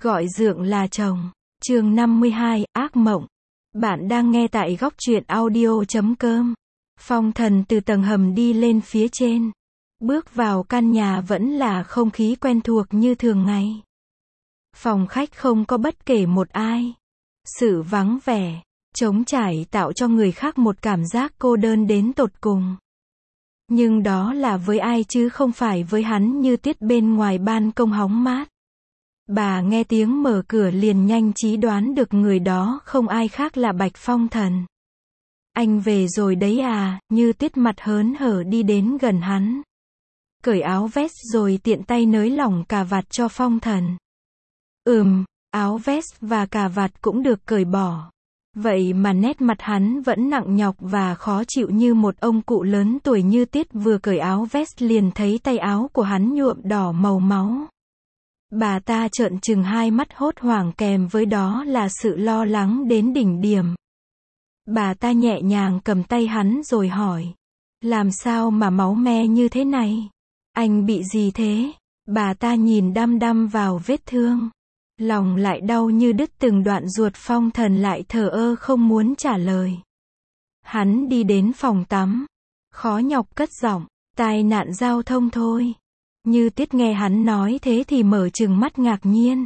Gọi dượng là chồng. Chương 52, ác mộng. Bạn đang nghe tại góc truyện audio.com. Phong Thần từ tầng hầm đi lên phía trên. Bước vào căn nhà vẫn là không khí quen thuộc như thường ngày. Phòng khách không có bất kể một ai. Sự vắng vẻ, trống trải tạo cho người khác một cảm giác cô đơn đến tột cùng. Nhưng đó là với ai chứ không phải với hắn Như Tuyết bên ngoài ban công hóng mát. Bà nghe tiếng mở cửa liền nhanh trí đoán được người đó không ai khác là Bạch Phong Thần. Anh về rồi đấy à? Như Tuyết mặt hớn hở đi đến gần hắn. Cởi áo vest rồi tiện tay nới lỏng cà vạt cho Phong Thần. Áo vest và cà vạt cũng được cởi bỏ. Vậy mà nét mặt hắn vẫn nặng nhọc và khó chịu như một ông cụ lớn tuổi. Như Tuyết vừa cởi áo vest liền thấy tay áo của hắn nhuộm đỏ màu máu. Bà ta trợn trừng hai mắt hốt hoảng kèm với đó là sự lo lắng đến đỉnh điểm. Bà ta nhẹ nhàng cầm tay hắn rồi hỏi. Làm sao mà máu me như thế này? Anh bị gì thế? Bà ta nhìn đăm đăm vào vết thương. Lòng lại đau như đứt từng đoạn ruột. Phong Thần lại thờ ơ không muốn trả lời. Hắn đi đến phòng tắm. Khó nhọc cất giọng. Tai nạn giao thông thôi. Như Tuyết nghe hắn nói thế thì mở trừng mắt ngạc nhiên.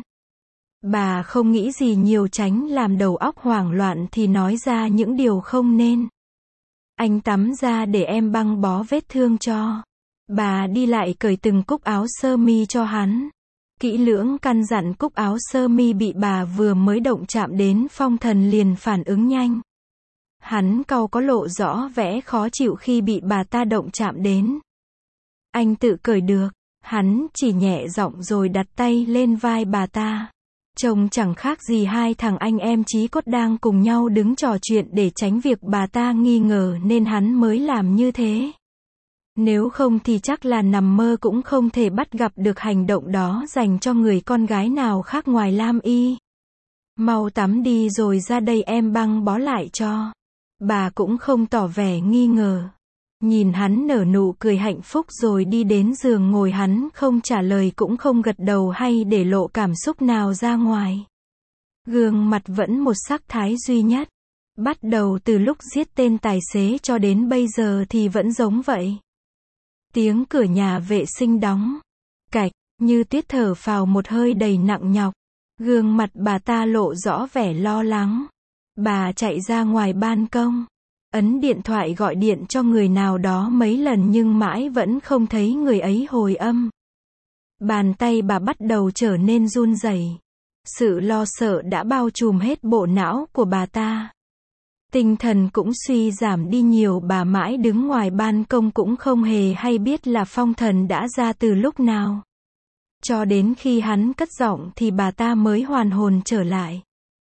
Bà không nghĩ gì nhiều tránh làm đầu óc hoảng loạn thì nói ra những điều không nên. Anh tắm ra để em băng bó vết thương cho. Bà đi lại cởi từng cúc áo sơ mi cho hắn. Kỹ lưỡng căn dặn cúc áo sơ mi bị bà vừa mới động chạm đến. Phong Thần liền phản ứng nhanh. Hắn cau có lộ rõ vẻ khó chịu khi bị bà ta động chạm đến. Anh tự cởi được. Hắn chỉ nhẹ giọng rồi đặt tay lên vai bà ta. Trông chẳng khác gì hai thằng anh em chí cốt đang cùng nhau đứng trò chuyện để tránh việc bà ta nghi ngờ nên hắn mới làm như thế. Nếu không thì chắc là nằm mơ cũng không thể bắt gặp được hành động đó dành cho người con gái nào khác ngoài Lam Y. Mau tắm đi rồi ra đây em băng bó lại cho. Bà cũng không tỏ vẻ nghi ngờ. Nhìn hắn nở nụ cười hạnh phúc rồi đi đến giường ngồi. Hắn không trả lời cũng không gật đầu hay để lộ cảm xúc nào ra ngoài. Gương mặt vẫn một sắc thái duy nhất. Bắt đầu từ lúc giết tên tài xế cho đến bây giờ thì vẫn giống vậy. Tiếng cửa nhà vệ sinh đóng. Cạch, Như Tuyết thở phào một hơi đầy nặng nhọc. Gương mặt bà ta lộ rõ vẻ lo lắng. Bà chạy ra ngoài ban công. Ấn điện thoại gọi điện cho người nào đó mấy lần nhưng mãi vẫn không thấy người ấy hồi âm. Bàn tay bà bắt đầu trở nên run rẩy. Sự lo sợ đã bao trùm hết bộ não của bà ta. Tinh thần cũng suy giảm đi nhiều. Bà mãi đứng ngoài ban công cũng không hề hay biết là Phong Thần đã ra từ lúc nào. Cho đến khi hắn cất giọng thì bà ta mới hoàn hồn trở lại.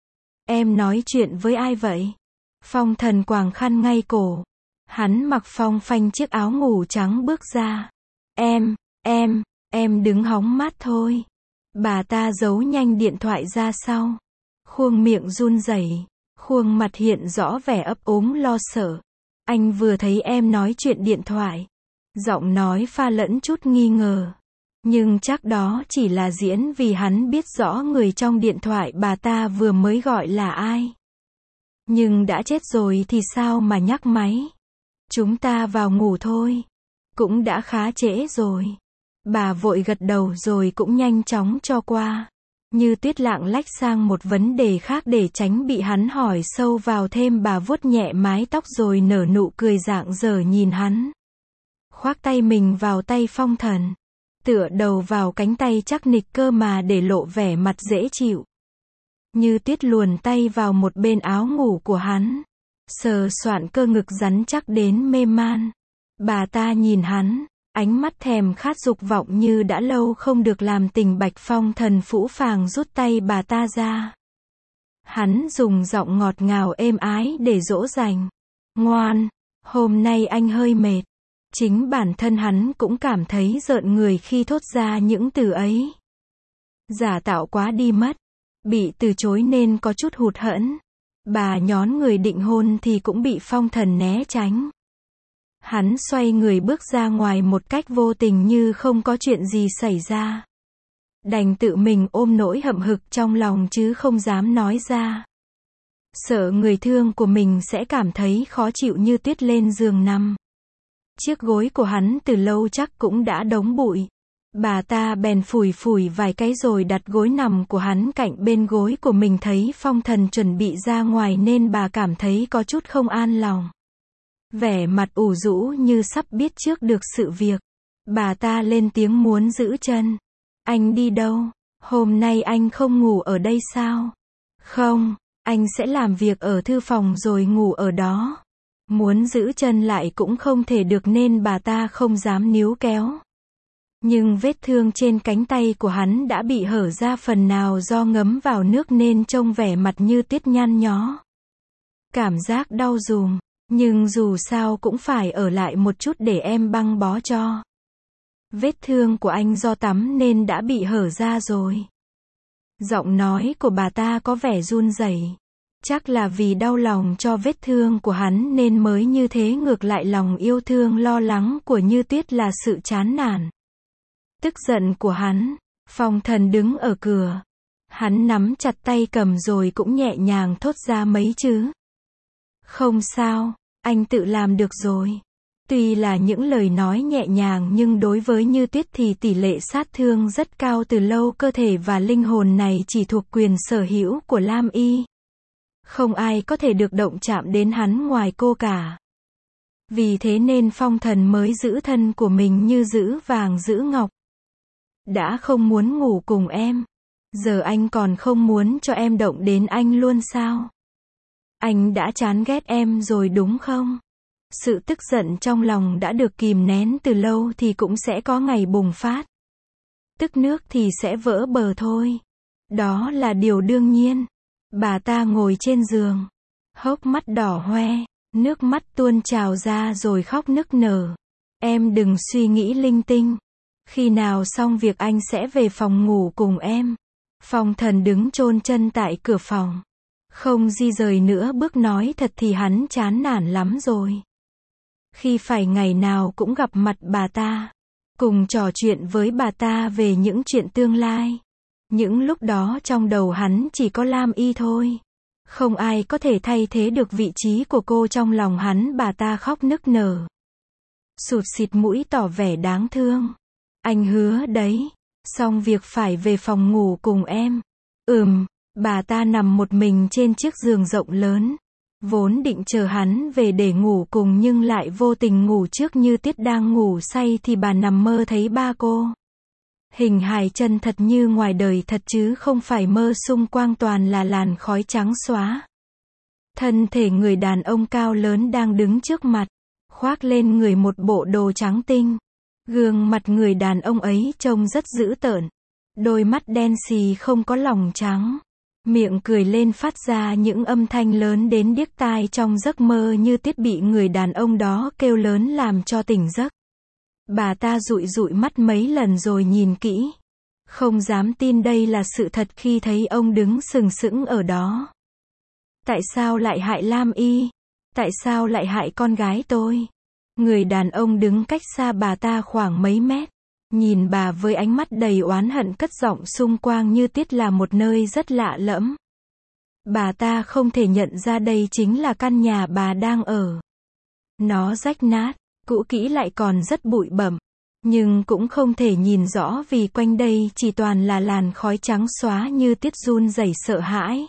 Em nói chuyện với ai vậy? Phong Thần quàng khăn ngay cổ. Hắn mặc phong phanh chiếc áo ngủ trắng bước ra. Em đứng hóng mát thôi. Bà ta giấu nhanh điện thoại ra sau. Khuôn miệng run rẩy, khuôn mặt hiện rõ vẻ ấp úng lo sợ. Anh vừa thấy em nói chuyện điện thoại. Giọng nói pha lẫn chút nghi ngờ. Nhưng chắc đó chỉ là diễn vì hắn biết rõ người trong điện thoại bà ta vừa mới gọi là ai. Nhưng đã chết rồi thì sao mà nhắc máy. Chúng ta vào ngủ thôi. Cũng đã khá trễ rồi. Bà vội gật đầu rồi cũng nhanh chóng cho qua. Như Tuyết lạng lách sang một vấn đề khác để tránh bị hắn hỏi sâu vào thêm. Bà vuốt nhẹ mái tóc rồi nở nụ cười rạng rỡ nhìn hắn. Khoác tay mình vào tay Phong Thần. Tựa đầu vào cánh tay chắc nịch cơ mà để lộ vẻ mặt dễ chịu. Như Tuyết luồn tay vào một bên áo ngủ của hắn. Sờ soạn cơ ngực rắn chắc đến mê man. Bà ta nhìn hắn. Ánh mắt thèm khát dục vọng như đã lâu không được làm tình. Bạch Phong Thần phũ phàng rút tay bà ta ra. Hắn dùng giọng ngọt ngào êm ái để dỗ dành. Ngoan, hôm nay anh hơi mệt. Chính bản thân hắn cũng cảm thấy rợn người khi thốt ra những từ ấy. Giả tạo quá đi mất. Bị từ chối nên có chút hụt hẫng. Bà nhón người định hôn thì cũng bị Phong Thần né tránh. Hắn xoay người bước ra ngoài một cách vô tình như không có chuyện gì xảy ra. Đành tự mình ôm nỗi hậm hực trong lòng chứ không dám nói ra. Sợ người thương của mình sẽ cảm thấy khó chịu Như Tuyết lên giường nằm. Chiếc gối của hắn từ lâu chắc cũng đã đống bụi. Bà ta bèn phủi phủi vài cái rồi đặt gối nằm của hắn cạnh bên gối của mình. Thấy Phong Thần chuẩn bị ra ngoài nên bà cảm thấy có chút không an lòng. Vẻ mặt ủ rũ như sắp biết trước được sự việc. Bà ta lên tiếng muốn giữ chân. Anh đi đâu? Hôm nay anh không ngủ ở đây sao? Không, anh sẽ làm việc ở thư phòng rồi ngủ ở đó. Muốn giữ chân lại cũng không thể được nên bà ta không dám níu kéo. Nhưng vết thương trên cánh tay của hắn đã bị hở ra phần nào do ngấm vào nước nên trông vẻ mặt Như Tuyết nhăn nhó. Cảm giác đau rùm, nhưng dù sao cũng phải ở lại một chút để em băng bó cho. Vết thương của anh do tắm nên đã bị hở ra rồi. Giọng nói của bà ta có vẻ run rẩy. Chắc là vì đau lòng cho vết thương của hắn nên mới như thế. Ngược lại lòng yêu thương lo lắng của Như Tuyết là sự chán nản. Tức giận của hắn. Phong Thần đứng ở cửa. Hắn nắm chặt tay cầm rồi cũng nhẹ nhàng thốt ra mấy chữ. Không sao, anh tự làm được rồi. Tuy là những lời nói nhẹ nhàng nhưng đối với Như Tuyết thì tỷ lệ sát thương rất cao. Từ lâu cơ thể và linh hồn này chỉ thuộc quyền sở hữu của Lam Y. Không ai có thể được động chạm đến hắn ngoài cô cả. Vì thế nên Phong Thần mới giữ thân của mình như giữ vàng giữ ngọc. Đã không muốn ngủ cùng em. Giờ anh còn không muốn cho em động đến anh luôn sao? Anh đã chán ghét em rồi đúng không? Sự tức giận trong lòng đã được kìm nén từ lâu thì cũng sẽ có ngày bùng phát. Tức nước thì sẽ vỡ bờ thôi. Đó là điều đương nhiên. Bà ta ngồi trên giường. Hốc mắt đỏ hoe. Nước mắt tuôn trào ra rồi khóc nức nở. Em đừng suy nghĩ linh tinh. Khi nào xong việc anh sẽ về phòng ngủ cùng em. Phong Thần đứng chôn chân tại cửa phòng. Không di rời nữa bước. Nói thật thì hắn chán nản lắm rồi. Khi phải ngày nào cũng gặp mặt bà ta. Cùng trò chuyện với bà ta về những chuyện tương lai. Những lúc đó trong đầu hắn chỉ có Lam Y thôi. Không ai có thể thay thế được vị trí của cô trong lòng hắn. Bà ta khóc nức nở. Sụt sịt mũi tỏ vẻ đáng thương. Anh hứa đấy. Xong việc phải về phòng ngủ cùng em. Bà ta nằm một mình trên chiếc giường rộng lớn. Vốn định chờ hắn về để ngủ cùng nhưng lại vô tình ngủ trước. Như Tuyết đang ngủ say thì bà nằm mơ thấy ba cô. Hình hài chân thật như ngoài đời thật chứ không phải mơ. Xung quanh toàn là làn khói trắng xóa. Thân thể người đàn ông cao lớn đang đứng trước mặt. Khoác lên người một bộ đồ trắng tinh. Gương mặt người đàn ông ấy trông rất dữ tợn. Đôi mắt đen xì không có lòng trắng. Miệng cười lên phát ra những âm thanh lớn đến điếc tai. Trong giấc mơ Như Tuyết bị người đàn ông đó kêu lớn làm cho tỉnh giấc. Bà ta dụi dụi mắt mấy lần rồi nhìn kỹ. Không dám tin đây là sự thật khi thấy ông đứng sừng sững ở đó. Tại sao lại hại Lam Y? Tại sao lại hại con gái tôi? Người đàn ông đứng cách xa bà ta khoảng mấy mét. Nhìn bà với ánh mắt đầy oán hận cất giọng. Xung quanh Như Tuyết là một nơi rất lạ lẫm. Bà ta không thể nhận ra đây chính là căn nhà bà đang ở. Nó rách nát, cũ kỹ lại còn rất bụi bặm. Nhưng cũng không thể nhìn rõ vì quanh đây chỉ toàn là làn khói trắng xóa. Như Tuyết run rẩy sợ hãi.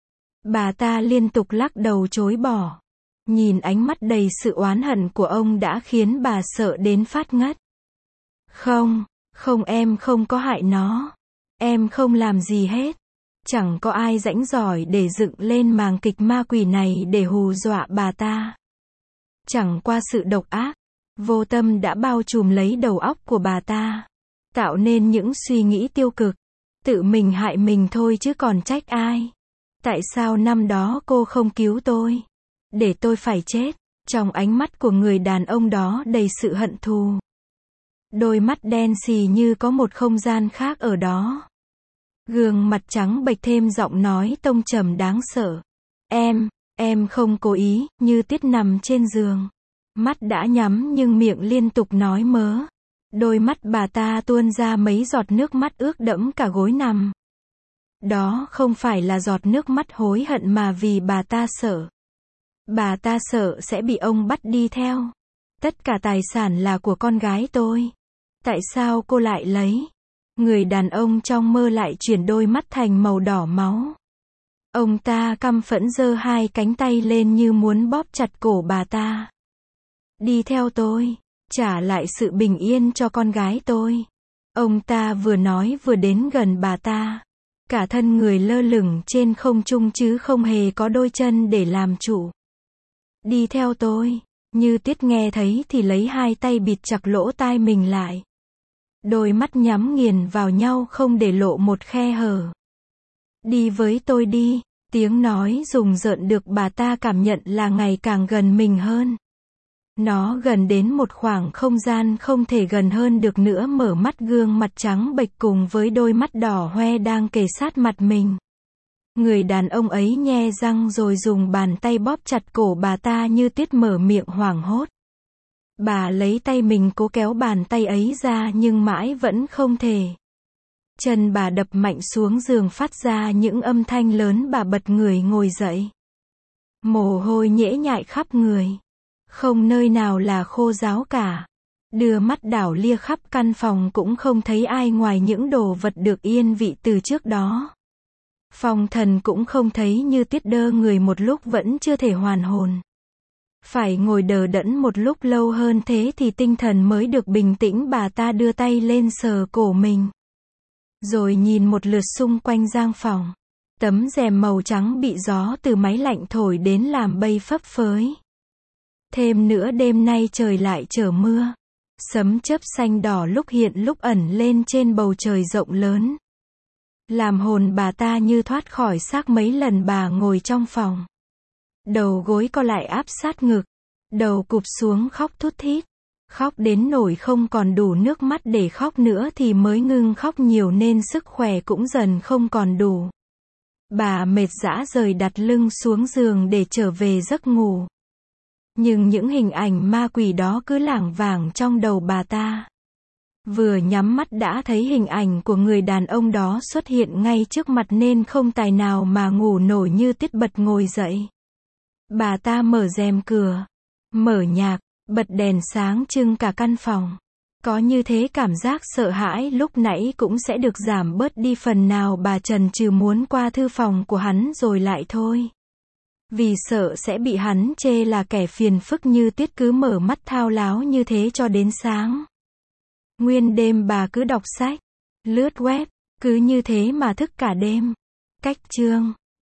Bà ta liên tục lắc đầu chối bỏ. Nhìn ánh mắt đầy sự oán hận của ông đã khiến bà sợ đến phát ngất. Không em không có hại nó. Em không làm gì hết. Chẳng có ai rảnh rỗi để dựng lên màn kịch ma quỷ này để hù dọa bà ta. Chẳng qua sự độc ác, vô tâm đã bao trùm lấy đầu óc của bà ta. Tạo nên những suy nghĩ tiêu cực. Tự mình hại mình thôi chứ còn trách ai. Tại sao năm đó cô không cứu tôi? Để tôi phải chết. Trong ánh mắt của người đàn ông đó đầy sự hận thù. Đôi mắt đen xì như có một không gian khác ở đó. Gương mặt trắng bệch thêm giọng nói tông trầm đáng sợ. Em không cố ý. Như Tuyết nằm trên giường. Mắt đã nhắm nhưng miệng liên tục nói mớ. Đôi mắt bà ta tuôn ra mấy giọt nước mắt ướt đẫm cả gối nằm. Đó không phải là giọt nước mắt hối hận mà vì bà ta sợ. Bà ta sợ sẽ bị ông bắt đi theo. Tất cả tài sản là của con gái tôi. Tại sao cô lại lấy? Người đàn ông trong mơ lại chuyển đôi mắt thành màu đỏ máu. Ông ta căm phẫn giơ hai cánh tay lên như muốn bóp chặt cổ bà ta. Đi theo tôi, trả lại sự bình yên cho con gái tôi. Ông ta vừa nói vừa đến gần bà ta. Cả thân người lơ lửng trên không trung chứ không hề có đôi chân để làm chủ. Đi theo tôi. Như Tuyết nghe thấy thì lấy hai tay bịt chặt lỗ tai mình lại. Đôi mắt nhắm nghiền vào nhau không để lộ một khe hở. Đi với tôi đi. Tiếng nói rùng rợn được bà ta cảm nhận là ngày càng gần mình hơn. Nó gần đến một khoảng không gian không thể gần hơn được nữa, mở mắt gương mặt trắng bệch cùng với đôi mắt đỏ hoe đang kề sát mặt mình. Người đàn ông ấy nhe răng rồi dùng bàn tay bóp chặt cổ bà ta. Như Tuyết mở miệng hoảng hốt. Bà lấy tay mình cố kéo bàn tay ấy ra nhưng mãi vẫn không thể. Chân bà đập mạnh xuống giường phát ra những âm thanh lớn. Bà bật người ngồi dậy. Mồ hôi nhễ nhại khắp người. Không nơi nào là khô ráo cả. Đưa mắt đảo lia khắp căn phòng cũng không thấy ai ngoài những đồ vật được yên vị từ trước đó. Phong Thần cũng không thấy. Như Tuyết đơ người một lúc vẫn chưa thể hoàn hồn. Phải ngồi đờ đẫn một lúc lâu hơn thế thì tinh thần mới được bình tĩnh. Bà ta đưa tay lên sờ cổ mình. Rồi nhìn một lượt xung quanh gian phòng. Tấm rèm màu trắng bị gió từ máy lạnh thổi đến làm bay phấp phới. Thêm nữa đêm nay trời lại trở mưa. Sấm chớp xanh đỏ lúc hiện lúc ẩn lên trên bầu trời rộng lớn. Làm hồn bà ta như thoát khỏi xác. Mấy lần bà ngồi trong phòng. Đầu gối co lại áp sát ngực. Đầu cụp xuống khóc thút thít. Khóc đến nỗi không còn đủ nước mắt để khóc nữa thì mới ngưng khóc nhiều nên sức khỏe cũng dần không còn đủ. Bà mệt rã rời đặt lưng xuống giường để trở về giấc ngủ. Nhưng những hình ảnh ma quỷ đó cứ lảng vảng trong đầu bà ta. Vừa nhắm mắt đã thấy hình ảnh của người đàn ông đó xuất hiện ngay trước mặt nên không tài nào mà ngủ nổi. Như Tuyết bật ngồi dậy. Bà ta mở rèm cửa, mở nhạc, bật đèn sáng trưng cả căn phòng. Có như thế cảm giác sợ hãi lúc nãy cũng sẽ được giảm bớt đi phần nào. Bà chần chừ muốn qua thư phòng của hắn rồi lại thôi. Vì sợ sẽ bị hắn chê là kẻ phiền phức. Như Tuyết cứ mở mắt thao láo như thế cho đến sáng. Nguyên đêm bà cứ đọc sách, lướt web, cứ như thế mà thức cả đêm. Cách chương